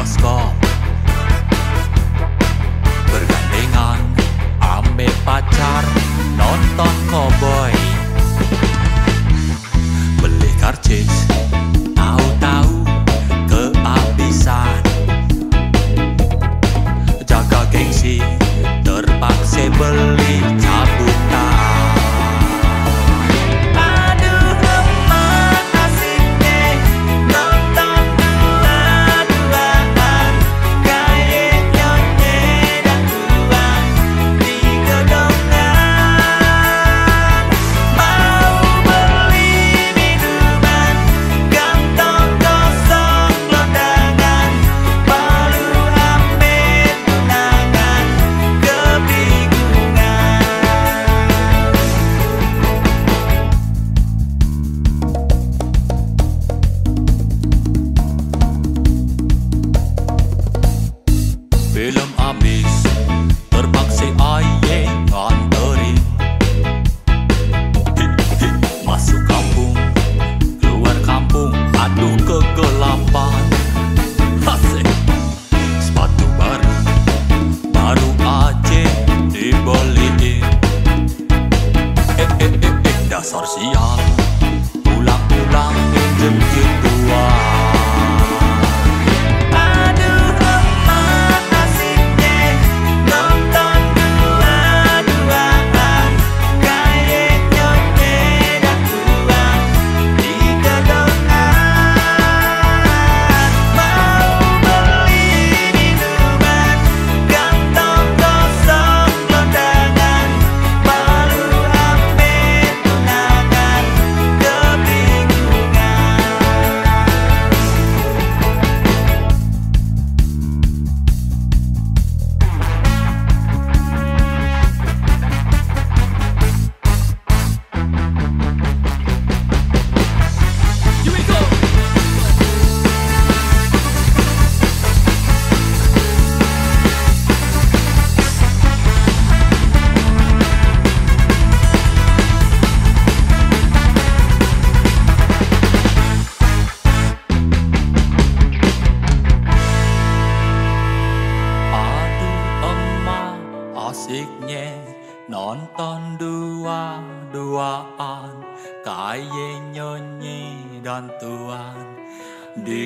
bioskop, bergandengan ambe pacar nonton cowboy, beli karcis tahu-tahu kehabisan, jaga gengsi terpaksa beli cabutan. Film habis, terpaksa aye nganterin. Masuk kampung, keluar kampung, aduh kegelapan. Asik, sepatu baru aja dibeliin. Dasar sial, pulang-pulang pinjem gituan. Asiknya nonton dua-duaan, kayak nyonyi dan tuan di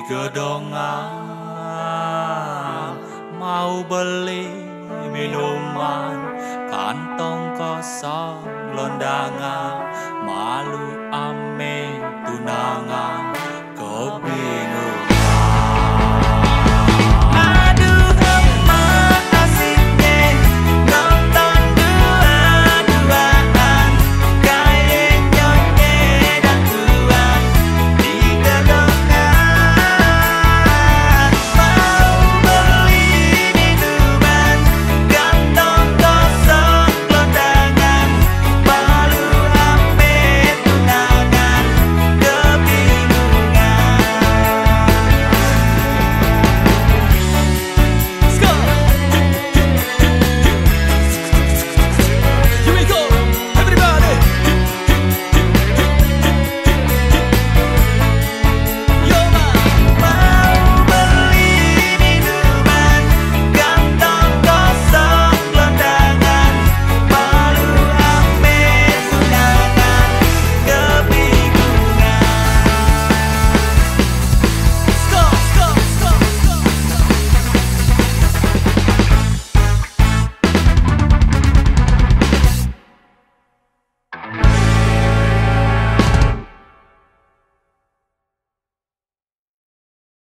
gedongan. Mau beli minuman, kantong kosong londangan, malu ame tunangan, kebingungan.